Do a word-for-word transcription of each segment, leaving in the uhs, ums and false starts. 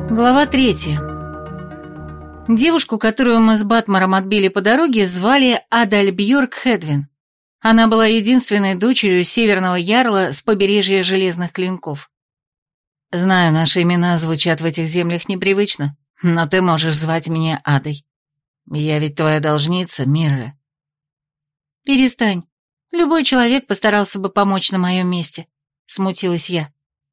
Глава третья. Девушку, которую мы с Батмаром отбили по дороге, звали Адальбьорг Хедвин. Она была единственной дочерью северного ярла с побережья Железных Клинков. Знаю, наши имена звучат в этих землях непривычно, но ты можешь звать меня Адой. Я ведь твоя должница, Мирра. Перестань. Любой человек постарался бы помочь на моем месте, смутилась я.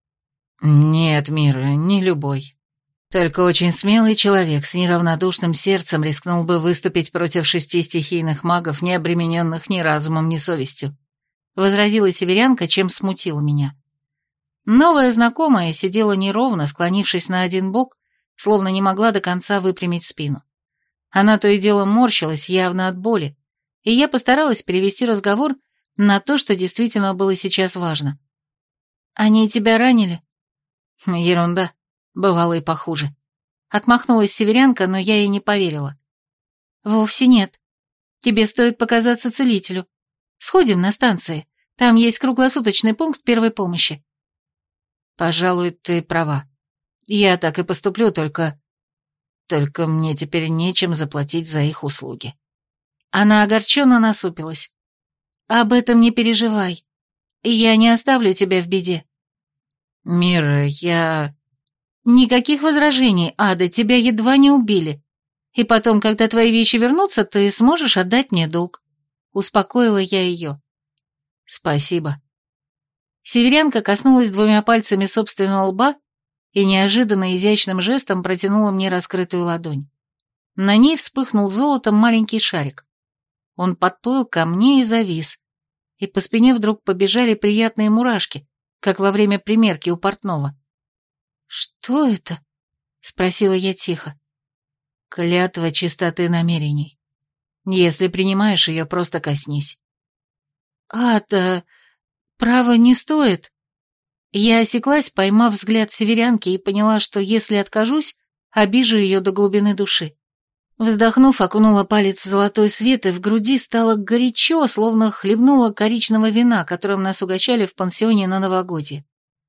Нет, Мирра, не любой. Только очень смелый человек с неравнодушным сердцем рискнул бы выступить против шести стихийных магов, не обремененных ни разумом, ни совестью, возразила северянка, чем смутила меня. Новая знакомая сидела неровно, склонившись на один бок, словно не могла до конца выпрямить спину. Она то и дело морщилась, явно от боли, и я постаралась перевести разговор на то, что действительно было сейчас важно. «Они тебя ранили?» «Ерунда. Бывало и похуже». Отмахнулась северянка, но я ей не поверила. «Вовсе нет. Тебе стоит показаться целителю. Сходим на станции. Там есть круглосуточный пункт первой помощи». «Пожалуй, ты права. Я так и поступлю, только... Только мне теперь нечем заплатить за их услуги». Она огорченно насупилась. «Об этом не переживай. Я не оставлю тебя в беде». «Мира, я...» «Никаких возражений, Ада, тебя едва не убили. И потом, когда твои вещи вернутся, ты сможешь отдать мне долг». Успокоила я ее. «Спасибо». Северянка коснулась двумя пальцами собственного лба и неожиданно изящным жестом протянула мне раскрытую ладонь. На ней вспыхнул золотом маленький шарик. Он подплыл ко мне и завис, и по спине вдруг побежали приятные мурашки, как во время примерки у портного. «Что это?» — спросила я тихо. «Клятва чистоты намерений. Если принимаешь ее, просто коснись». «А, да, право не стоит». Я осеклась, поймав взгляд северянки, и поняла, что если откажусь, обижу ее до глубины души. Вздохнув, окунула палец в золотой свет, и в груди стало горячо, словно хлебнула коричного вина, которым нас угощали в пансионе на новогодье.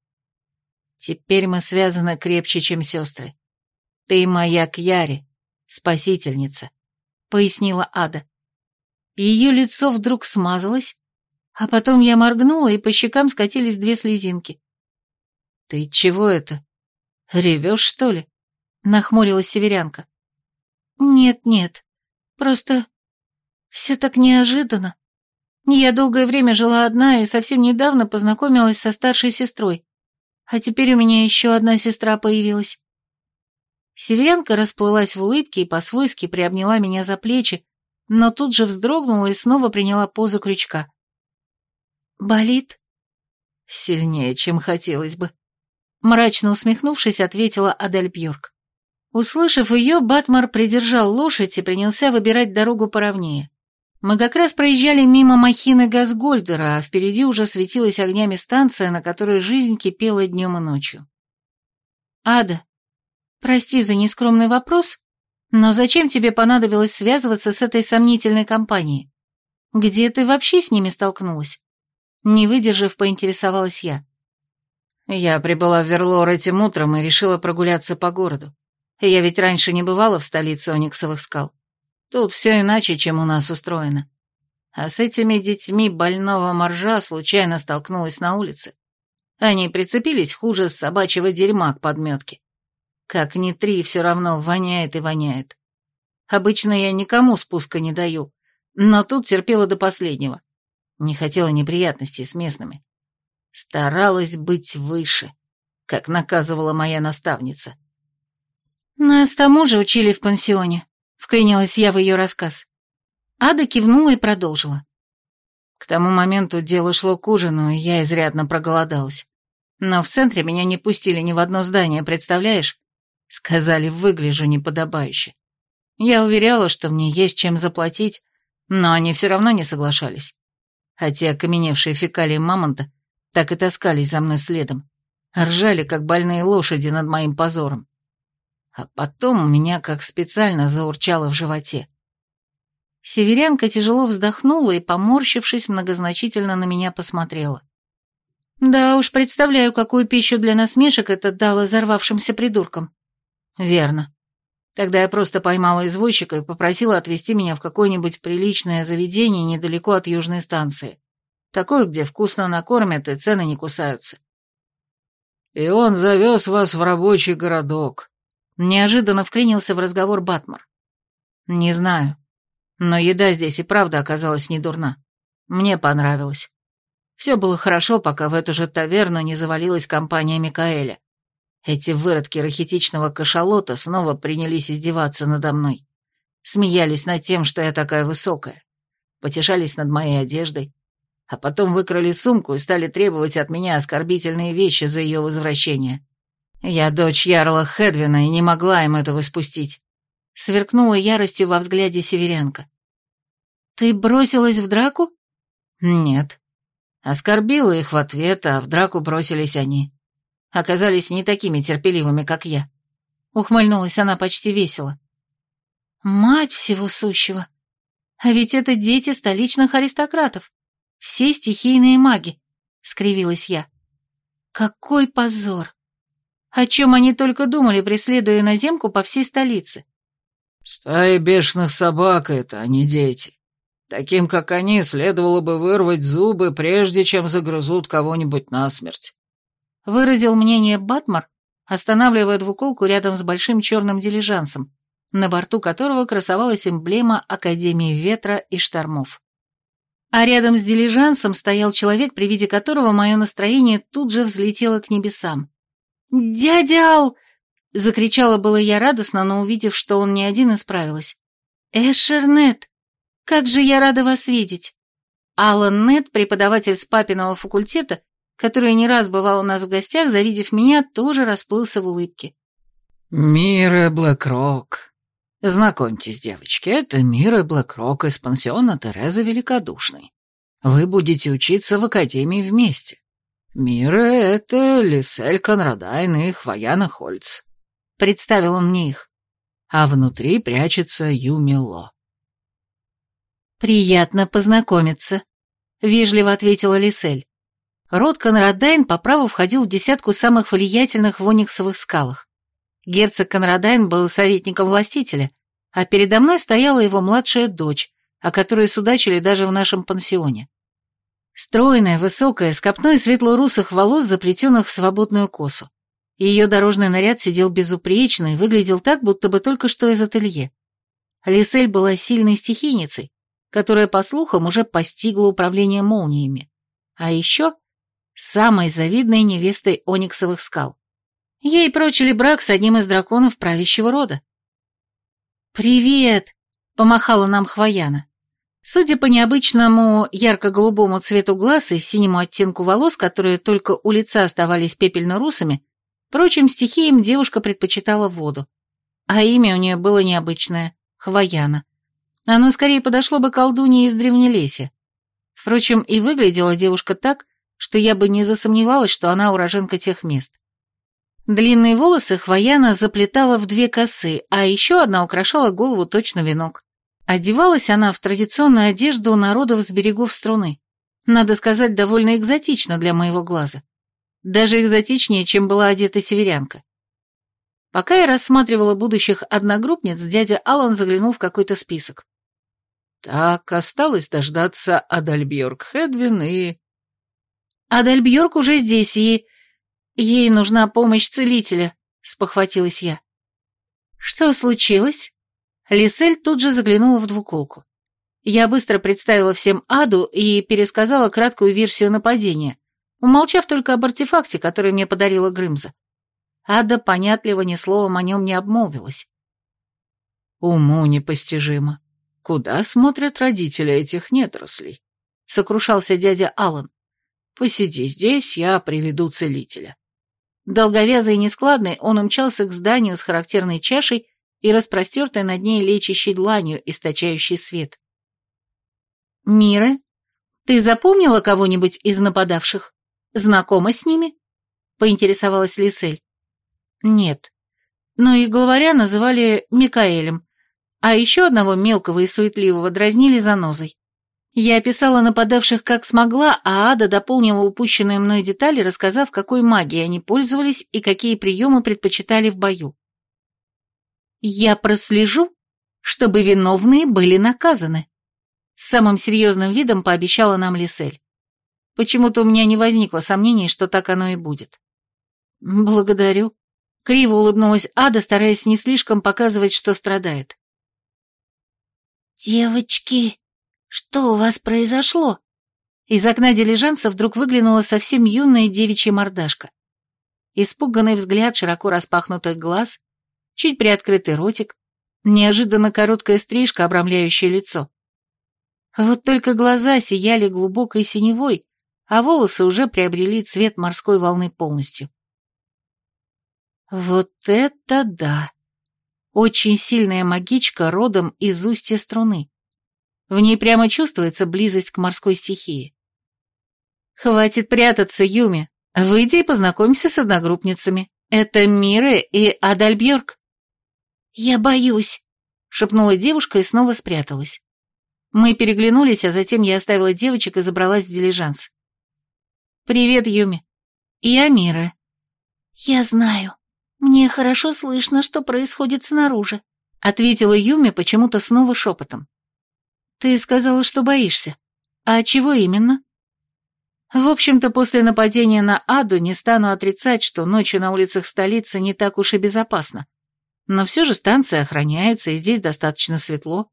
«Теперь мы связаны крепче, чем сестры. Ты моя Кьяри, спасительница», — пояснила Ада. Ее лицо вдруг смазалось, а потом я моргнула, и по щекам скатились две слезинки. «Ты чего это? Ревешь, что ли?» — нахмурилась северянка. «Нет-нет, просто все так неожиданно. Я долгое время жила одна и совсем недавно познакомилась со старшей сестрой. А теперь у меня еще одна сестра появилась». Северянка расплылась в улыбке и по-свойски приобняла меня за плечи, но тут же вздрогнула и снова приняла позу крючка. «Болит?» «Сильнее, чем хотелось бы», — мрачно усмехнувшись, ответила Адальбьорг. Услышав ее, Батмар придержал лошадь и принялся выбирать дорогу поровнее. Мы как раз проезжали мимо махины Газгольдера, а впереди уже светилась огнями станция, на которой жизнь кипела днем и ночью. «Ада, прости за нескромный вопрос, но зачем тебе понадобилось связываться с этой сомнительной компанией? Где ты вообще с ними столкнулась?» Не выдержав, поинтересовалась я. «Я прибыла в Верлор этим утром и решила прогуляться по городу. Я ведь раньше не бывала в столице Ониксовых скал. Тут все иначе, чем у нас устроено. А с этими детьми больного моржа случайно столкнулась на улице. Они прицепились хуже собачьего дерьма к подметке. Как ни три, все равно воняет и воняет. Обычно я никому спуска не даю, но тут терпела до последнего. Не хотела неприятностей с местными. Старалась быть выше, как наказывала моя наставница. «Нас тому же учили в пансионе», — вклинилась я в ее рассказ. Ада кивнула и продолжила. К тому моменту дело шло к ужину, и я изрядно проголодалась. Но в центре меня не пустили ни в одно здание, представляешь? Сказали, выгляжу неподобающе. Я уверяла, что мне есть чем заплатить, но они все равно не соглашались. А те окаменевшие фекалии мамонта так и таскались за мной следом, ржали, как больные лошади над моим позором. А потом у меня как специально заурчало в животе. Северянка тяжело вздохнула и, поморщившись, многозначительно на меня посмотрела. Да уж, представляю, какую пищу для насмешек это дало взорвавшимся придуркам. Верно. Тогда я просто поймала извозчика и попросила отвезти меня в какое-нибудь приличное заведение недалеко от южной станции. Такое, где вкусно накормят и цены не кусаются. И он завез вас в рабочий городок. Неожиданно вклинился в разговор Батмар. Не знаю, но еда здесь и правда оказалась не дурна. Мне понравилось. Все было хорошо, пока в эту же таверну не завалилась компания Микаэля. Эти выродки рахитичного кашалота снова принялись издеваться надо мной. Смеялись над тем, что я такая высокая. Потешались над моей одеждой. А потом выкрали сумку и стали требовать от меня оскорбительные вещи за ее возвращение. Я дочь ярла Хедвина и не могла им этого спустить. Сверкнула яростью во взгляде северянка. «Ты бросилась в драку?» «Нет. Оскорбила их в ответ, а в драку бросились они. Оказались не такими терпеливыми, как я». Ухмыльнулась она почти весело. «Мать всего сущего! А ведь это дети столичных аристократов. Все стихийные маги», — скривилась я. «Какой позор! О чем они только думали, преследуя иноземку по всей столице?» «Стаи бешеных собак это, а не дети. Таким, как они, следовало бы вырвать зубы, прежде чем загрызут кого-нибудь насмерть», — выразил мнение Батмар, останавливая двуколку рядом с большим черным дилижансом, на борту которого красовалась эмблема Академии Ветра и Штормов. А рядом с дилижансом стоял человек, при виде которого мое настроение тут же взлетело к небесам. «Дядя Ал!» — закричала было я радостно, но увидев, что он не один, исправилась. «Эшер Нет! Как же я рада вас видеть!» Алан Нет, преподаватель с папиного факультета, который не раз бывал у нас в гостях, завидев меня, тоже расплылся в улыбке. «Мира Блэкрок. Знакомьтесь, девочки, это Мира Блэкрок из пансиона Терезы Великодушной. Вы будете учиться в академии вместе. Мира — это Лисель Конрадайн и Хвояна Хольц», — представил он мне их. А внутри прячется Юми Ло. «Приятно познакомиться», — вежливо ответила Лисель. Род Конрадайн по праву входил в десятку самых влиятельных в Ониксовых скалах. Герцог Конрадайн был советником властителя, а передо мной стояла его младшая дочь, о которой судачили даже в нашем пансионе. Стройная, высокая, с копной светло-русых волос, заплетенных в свободную косу. Ее дорожный наряд сидел безупречно и выглядел так, будто бы только что из ателье. Лисель была сильной стихийницей, которая, по слухам, уже постигла управление молниями. А еще самой завидной невестой Ониксовых скал. Ей прочили брак с одним из драконов правящего рода. «Привет!» — помахала нам Хвояна. Судя по необычному ярко-голубому цвету глаз и синему оттенку волос, которые только у лица оставались пепельно-русыми, прочим стихиям девушка предпочитала воду. А имя у нее было необычное — Хвояна. Оно скорее подошло бы колдунье из Древнелесья. Впрочем, и выглядела девушка так, что я бы не засомневалась, что она уроженка тех мест. Длинные волосы Хвояна заплетала в две косы, а еще одна украшала голову точно венок. Одевалась она в традиционную одежду народов с берегов Струны. Надо сказать, довольно экзотично для моего глаза. Даже экзотичнее, чем была одета северянка. Пока я рассматривала будущих одногруппниц, дядя Алан заглянул в какой-то список. «Так, осталось дождаться Адальбьорг Хедвин и...» «Адальбьорг уже здесь, и... ей нужна помощь целителя», — спохватилась я. «Что случилось?» Лисель тут же заглянула в двуколку. Я быстро представила всем Аду и пересказала краткую версию нападения, умолчав только об артефакте, который мне подарила Грымза. Ада понятливо ни словом о нем не обмолвилась. «Уму непостижимо. Куда смотрят родители этих недорослей?» — сокрушался дядя Алан. «Посиди здесь, я приведу целителя». Долговязый и нескладный, он умчался к зданию с характерной чашей и распростертой над ней лечащей дланью, источающей свет. «Мира, ты запомнила кого-нибудь из нападавших? Знакома с ними?» — поинтересовалась Лисель. «Нет. Но их главаря называли Микаэлем, а еще одного мелкого и суетливого дразнили занозой. Я описала нападавших как смогла, а Ада дополнила упущенные мной детали, рассказав, какой магией они пользовались и какие приемы предпочитали в бою. Я прослежу, чтобы виновные были наказаны. С самым серьезным видом пообещала нам Лисель. Почему-то у меня не возникло сомнений, что так оно и будет. Благодарю. Криво улыбнулась Ада, стараясь не слишком показывать, что страдает. «Девочки, что у вас произошло?» Из окна дилижанса вдруг выглянула совсем юная девичья мордашка. Испуганный взгляд широко распахнутых глаз, чуть приоткрытый ротик, неожиданно короткая стрижка, обрамляющая лицо. Вот только глаза сияли глубокой синевой, а волосы уже приобрели цвет морской волны полностью. Вот это да! Очень сильная магичка родом из устья струны. В ней прямо чувствуется близость к морской стихии. Хватит прятаться, Юми. Выйди и познакомься с одногруппницами. Это Мира и Адальбьорк. Я боюсь, шепнула девушка и снова спряталась. Мы переглянулись, а затем я оставила девочек и забралась в дилижанс. Привет, Юми. Я Мира. Я знаю. Мне хорошо слышно, что происходит снаружи, ответила Юми почему-то снова шепотом. Ты сказала, что боишься. А чего именно? В общем-то, после нападения на Аду не стану отрицать, что ночью на улицах столицы не так уж и безопасно. Но все же станция охраняется, и здесь достаточно светло.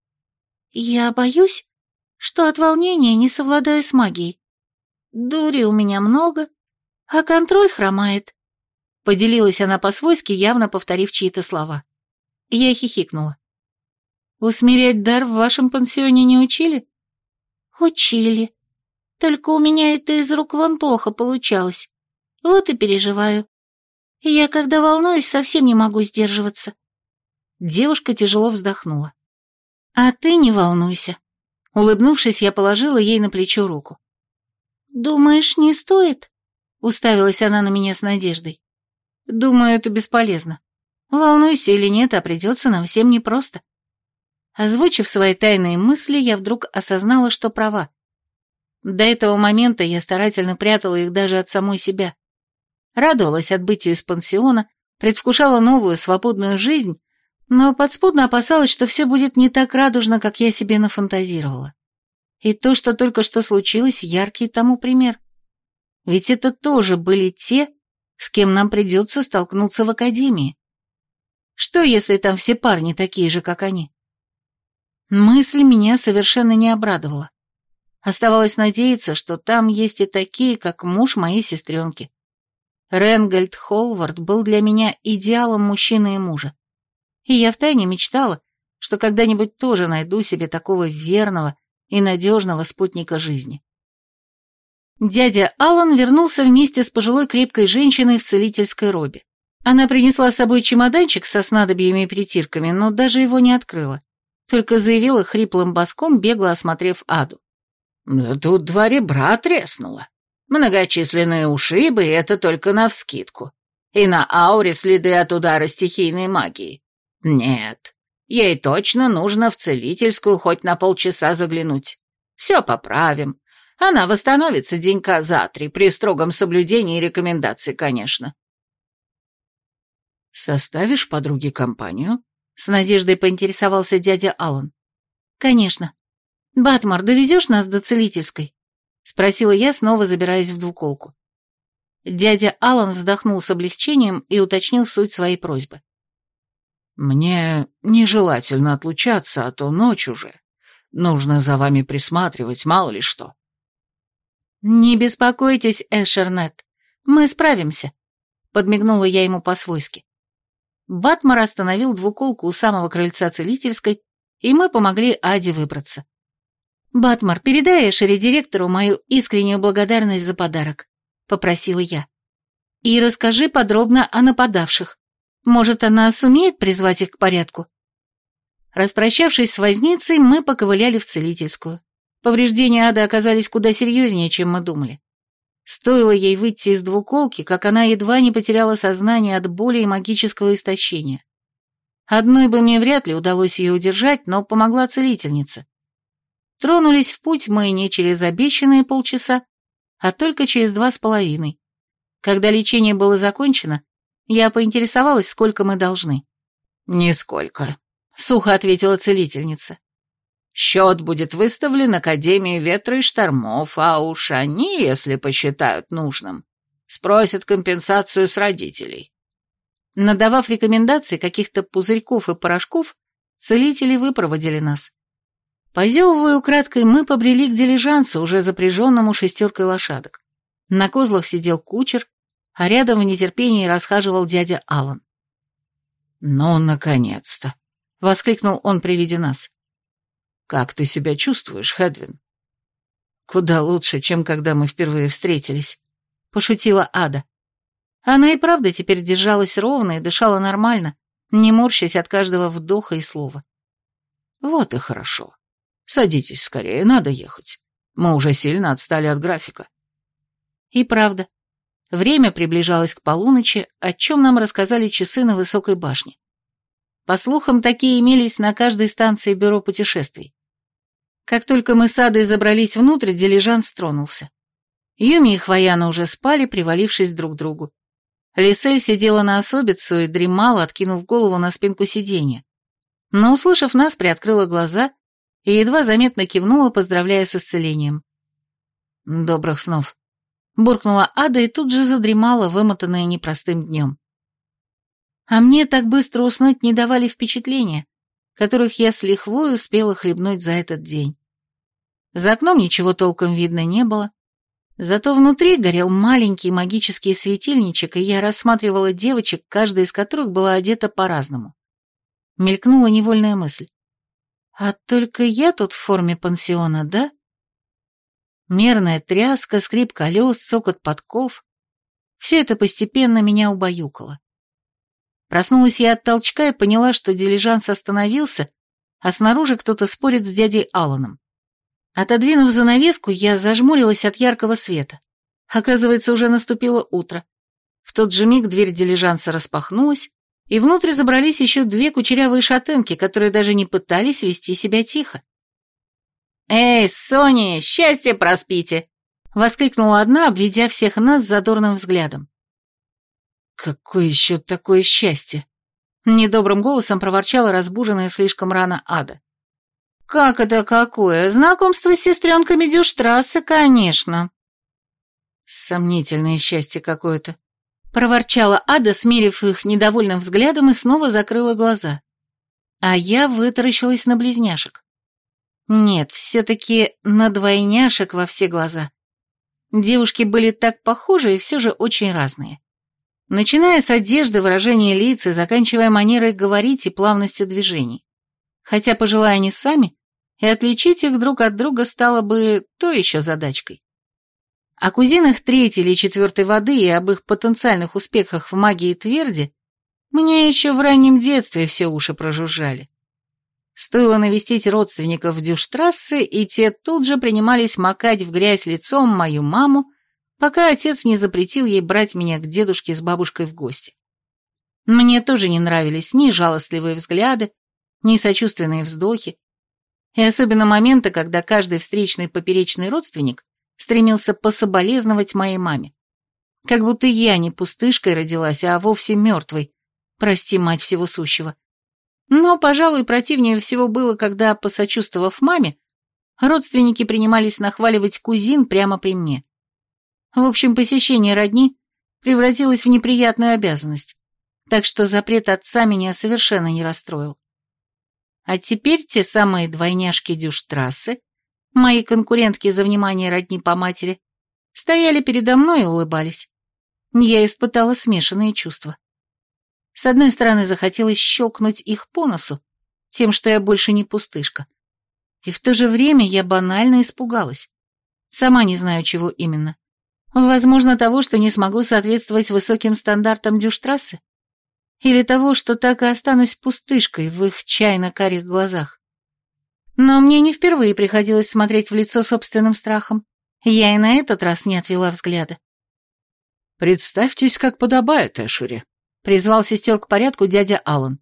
Я боюсь, что от волнения не совладаю с магией. Дури у меня много, а контроль хромает. Поделилась она по-свойски, явно повторив чьи-то слова. Я хихикнула. Усмирять дар в вашем пансионе не учили? Учили. Только у меня это из рук вон плохо получалось. Вот и переживаю. Я, когда волнуюсь, совсем не могу сдерживаться. Девушка тяжело вздохнула. А ты не волнуйся. Улыбнувшись, я положила ей на плечо руку. Думаешь, не стоит? Уставилась она на меня с надеждой. Думаю, это бесполезно. Волнуйся или нет, а придется нам всем непросто. Озвучив свои тайные мысли, я вдруг осознала, что права. До этого момента я старательно прятала их даже от самой себя. Радовалась отбытию из пансиона, предвкушала новую свободную жизнь, но подспудно опасалась, что все будет не так радужно, как я себе нафантазировала. И то, что только что случилось, яркий тому пример. Ведь это тоже были те, с кем нам придется столкнуться в академии. Что, если там все парни такие же, как они? Мысль меня совершенно не обрадовала. Оставалось надеяться, что там есть и такие, как муж моей сестренки. Ренгольд Холвард был для меня идеалом мужчины и мужа. И я втайне мечтала, что когда-нибудь тоже найду себе такого верного и надежного спутника жизни. Дядя Аллан вернулся вместе с пожилой крепкой женщиной в целительской робе. Она принесла с собой чемоданчик со снадобьями и притирками, но даже его не открыла, только заявила хриплым баском, бегло осмотрев Аду. «Тут два ребра треснуло. Многочисленные ушибы, и это только навскидку. И на ауре следы от удара стихийной магии. Нет, ей точно нужно в целительскую хоть на полчаса заглянуть. Все поправим. Она восстановится денька за три, при строгом соблюдении рекомендаций, конечно». «Составишь подруге компанию?» — с надеждой поинтересовался дядя Аллан. «Конечно. Батмар, довезешь нас до целительской?» — спросила я, снова забираясь в двуколку. Дядя Аллан вздохнул с облегчением и уточнил суть своей просьбы. «Мне нежелательно отлучаться, а то ночь уже. Нужно за вами присматривать, мало ли что». «Не беспокойтесь, Эшернет, мы справимся», — подмигнула я ему по-свойски. Батмар остановил двуколку у самого крыльца целительской, и мы помогли Аде выбраться. «Батмар, передай Эшере директору мою искреннюю благодарность за подарок», — попросила я. «И расскажи подробно о нападавших. Может, она сумеет призвать их к порядку?» Распрощавшись с возницей, мы поковыляли в целительскую. Повреждения Ады оказались куда серьезнее, чем мы думали. Стоило ей выйти из двуколки, как она едва не потеряла сознание от боли и магического истощения. Одной бы мне вряд ли удалось ее удержать, но помогла целительница. Тронулись в путь мы не через обещанные полчаса, а только через два с половиной. Когда лечение было закончено, я поинтересовалась, сколько мы должны. «Нисколько», — сухо ответила целительница. «Счет будет выставлен Академии ветра и штормов, а уж они, если посчитают нужным, спросят компенсацию с родителей». Надавав рекомендации каких-то пузырьков и порошков, целители выпроводили нас. Позевывая украдкой, мы побрели к дилижансу, уже запряженному шестеркой лошадок. На козлах сидел кучер, а рядом в нетерпении расхаживал дядя Алан. «Ну, наконец-то!» — воскликнул он при виде нас. «Как ты себя чувствуешь, Хедвин?» «Куда лучше, чем когда мы впервые встретились», — пошутила Ада. Она и правда теперь держалась ровно и дышала нормально, не морщась от каждого вдоха и слова. «Вот и хорошо. Садитесь скорее, надо ехать. Мы уже сильно отстали от графика». И правда. Время приближалось к полуночи, о чем нам рассказали часы на высокой башне. По слухам, такие имелись на каждой станции бюро путешествий. Как только мы с Адой забрались внутрь, дилижанс тронулся. Юми и Хвояна уже спали, привалившись друг к другу. Лисель сидела на особицу и дремала, откинув голову на спинку сиденья. Но, услышав нас, приоткрыла глаза и едва заметно кивнула, поздравляя с исцелением. «Добрых снов», — буркнула Ада и тут же задремала, вымотанная непростым днем. А мне так быстро уснуть не давали впечатления, которых я с лихвой успела хлебнуть за этот день. За окном ничего толком видно не было, зато внутри горел маленький магический светильничек, и я рассматривала девочек, каждая из которых была одета по-разному. Мелькнула невольная мысль. А только я тут в форме пансиона, да? Мерная тряска, скрип колес, цокот подков. Все это постепенно меня убаюкало. Проснулась я от толчка и поняла, что дилижанс остановился, а снаружи кто-то спорит с дядей Аланом. Отодвинув занавеску, я зажмурилась от яркого света. Оказывается, уже наступило утро. В тот же миг дверь дилижанса распахнулась, и внутрь забрались еще две кучерявые шатенки, которые даже не пытались вести себя тихо. «Эй, Сони, счастье проспите!» — воскликнула одна, обведя всех нас задорным взглядом. «Какое еще такое счастье?» — недобрым голосом проворчала разбуженная слишком рано Ада. «Как это какое? Знакомство с сестренками Дюштрассе, конечно». «Сомнительное счастье какое-то», — проворчала Ада, смерив их недовольным взглядом, и снова закрыла глаза. А я вытаращилась на близняшек. Нет, все-таки на двойняшек во все глаза. Девушки были так похожи и все же очень разные. Начиная с одежды, выражения лиц и заканчивая манерой говорить и плавностью движений. Хотя, пожелая они сами, и отличить их друг от друга стало бы то еще задачкой. О кузинах третьей или четвертой воды и об их потенциальных успехах в магии тверди мне еще в раннем детстве все уши прожужжали. Стоило навестить родственников в Дюштрассе, и те тут же принимались макать в грязь лицом мою маму, пока отец не запретил ей брать меня к дедушке с бабушкой в гости. Мне тоже не нравились ни жалостливые взгляды, ни сочувственные вздохи, и особенно моменты, когда каждый встречный поперечный родственник стремился пособолезновать моей маме. Как будто я не пустышкой родилась, а вовсе мертвой, прости, мать всего сущего. Но, пожалуй, противнее всего было, когда, посочувствовав маме, родственники принимались нахваливать кузин прямо при мне. В общем, посещение родни превратилось в неприятную обязанность, так что запрет отца меня совершенно не расстроил. А теперь те самые двойняшки Дюштрассе, мои конкурентки за внимание родни по матери, стояли передо мной и улыбались. Я испытала смешанные чувства. С одной стороны, захотелось щелкнуть их по носу, тем, что я больше не пустышка. И в то же время я банально испугалась. Сама не знаю, чего именно. Возможно, того, что не смогу соответствовать высоким стандартам Дюштрассе? Или того, что так и останусь пустышкой в их чайно-карих глазах? Но мне не впервые приходилось смотреть в лицо собственным страхом. Я и на этот раз не отвела взгляда. «Представьтесь, как подобает, Эшури», — призвал сестер к порядку дядя Алан.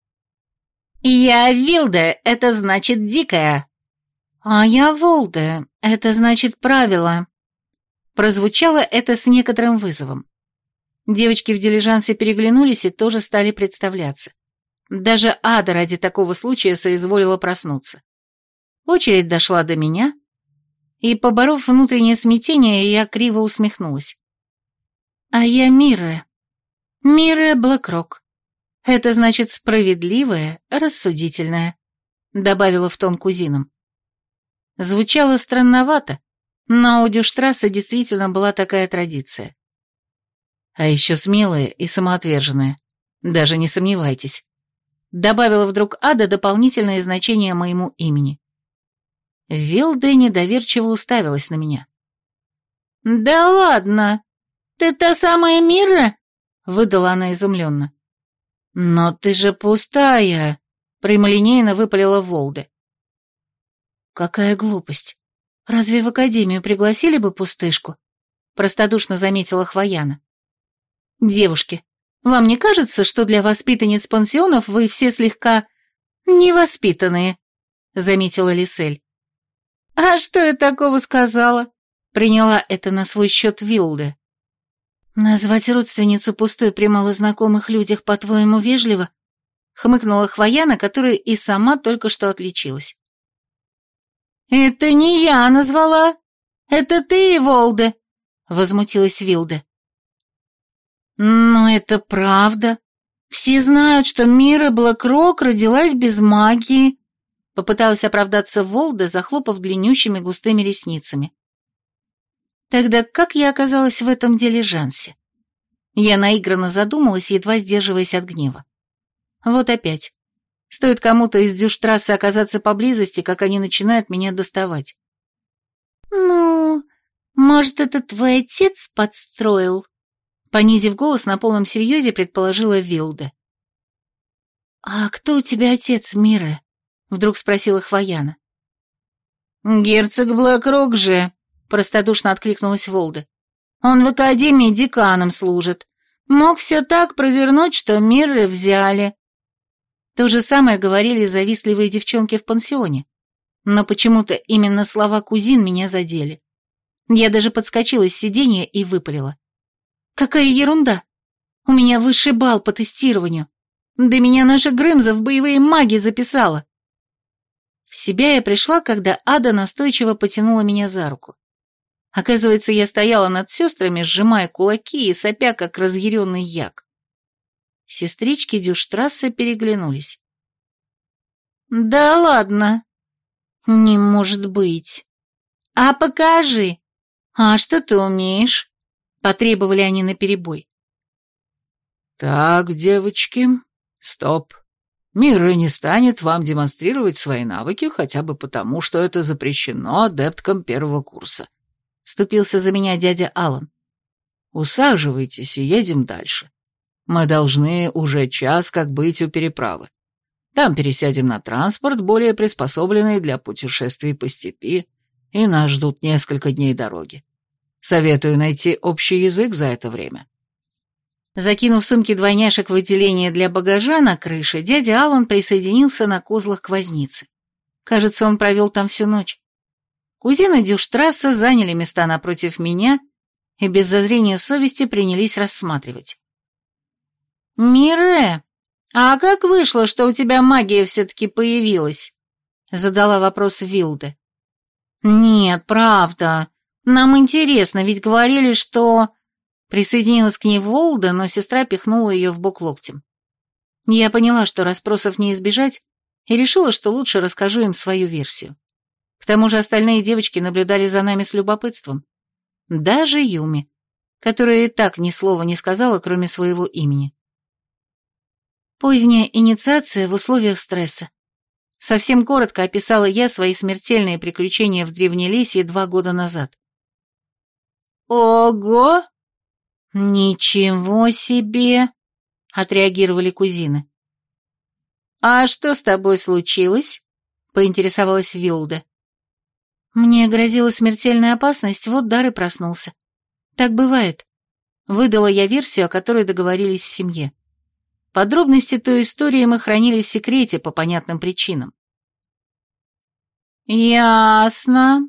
«Я Вилде, это значит дикая». «А я Волде, это значит правило». Прозвучало это с некоторым вызовом. Девочки в дилижансе переглянулись и тоже стали представляться. Даже Ада ради такого случая соизволила проснуться. Очередь дошла до меня, и, поборов внутреннее смятение, я криво усмехнулась. А я Мирре. Мирре Блэкрок. Это значит справедливая, рассудительная, добавила в тон кузинам. Звучало странновато, но у Дюштрасса действительно была такая традиция. А еще смелая и самоотверженная, даже не сомневайтесь. Добавила вдруг Ада дополнительное значение моему имени. Вилда недоверчиво уставилась на меня. «Да ладно! Ты та самая Мирра?» — выдала она изумленно. «Но ты же пустая!» — прямолинейно выпалила Волда. «Какая глупость! Разве в академию пригласили бы пустышку?» — простодушно заметила Хвояна. «Девушки, вам не кажется, что для воспитанниц пансионов вы все слегка невоспитанные?» — заметила Лисель. «А что я такого сказала?» — приняла это на свой счет Вилда. «Назвать родственницу пустой при малознакомых людях, по-твоему, вежливо?» — хмыкнула Хвояна, которая и сама только что отличилась. «Это не я назвала, это ты, Волда!» — возмутилась Вилда. «Но это правда. Все знают, что Мирра Блэкрок родилась без магии», — попыталась оправдаться Волда, захлопав длиннющими густыми ресницами. «Тогда как я оказалась в этом дилижансе?» Я наигранно задумалась, едва сдерживаясь от гнева. Вот опять. Стоит кому-то из Дюштрассы оказаться поблизости, как они начинают меня доставать. «Ну, может, это твой отец подстроил?» Понизив голос, на полном серьезе предположила Вилда. «А кто у тебя отец, Мирра?» — вдруг спросила Хвояна. «Герцог Блэкрок же», — простодушно откликнулась Волда. «Он в академии деканом служит. Мог все так провернуть, что Мирры взяли». То же самое говорили завистливые девчонки в пансионе. Но почему-то именно слова кузин меня задели. Я даже подскочила с сиденья и выпалила. «Какая ерунда! У меня высший балл по тестированию. Да меня наша Грымза в боевые маги записала». В себя я пришла, когда Ада настойчиво потянула меня за руку. Оказывается, я стояла над сестрами, сжимая кулаки и сопя, как разъяренный як. Сестрички Дюштрасса переглянулись. «Да ладно! Не может быть! А покажи! А что ты умеешь?» Потребовали они наперебой. «Так, девочки, стоп. Мирра не станет вам демонстрировать свои навыки, хотя бы потому, что это запрещено адепткам первого курса», — вступился за меня дядя Алан. «Усаживайтесь и едем дальше. Мы должны уже час как быть у переправы. Там пересядем на транспорт, более приспособленный для путешествий по степи, и нас ждут несколько дней дороги. Советую найти общий язык за это время». Закинув сумки двойняшек в отделение для багажа на крыше, дядя Алан присоединился на козлах к вознице. Кажется, он провел там всю ночь. Кузины Дюштрасса заняли места напротив меня и без зазрения совести принялись рассматривать. «Мирре, а как вышло, что у тебя магия все-таки появилась?» — задала вопрос Вилда. «Нет, правда. Нам интересно, ведь говорили, что...» Присоединилась к ней Волда, но сестра пихнула ее в бок локтем. Я поняла, что расспросов не избежать, и решила, что лучше расскажу им свою версию. К тому же остальные девочки наблюдали за нами с любопытством. Даже Юми, которая и так ни слова не сказала, кроме своего имени. Поздняя инициация в условиях стресса. Совсем коротко описала я свои смертельные приключения в Древнелесье два года назад. «Ого! Ничего себе!» — отреагировали кузины. «А что с тобой случилось?» — поинтересовалась Вилда. «Мне грозила смертельная опасность, вот дар и проснулся. Так бывает». Выдала я версию, о которой договорились в семье. Подробности той истории мы хранили в секрете по понятным причинам. «Ясно.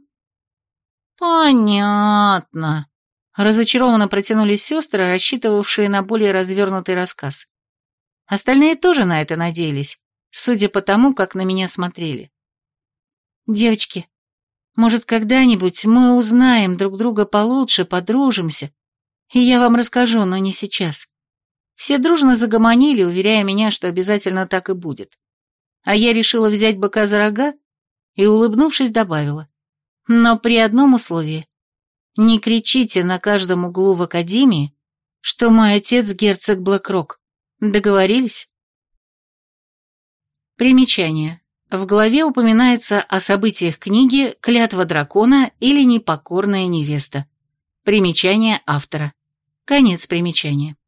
Понятно», — разочарованно протянули сестры, рассчитывавшие на более развернутый рассказ. Остальные тоже на это надеялись, судя по тому, как на меня смотрели. «Девочки, может, когда-нибудь мы узнаем друг друга получше, подружимся, и я вам расскажу, но не сейчас». Все дружно загомонили, уверяя меня, что обязательно так и будет. А я решила взять быка за рога и, улыбнувшись, добавила. Но при одном условии. Не кричите на каждом углу в академии, что мой отец герцог Блэкрок. Договорились? Примечание. В главе упоминается о событиях книги «Клятва дракона» или «Непокорная невеста». Примечание автора. Конец примечания.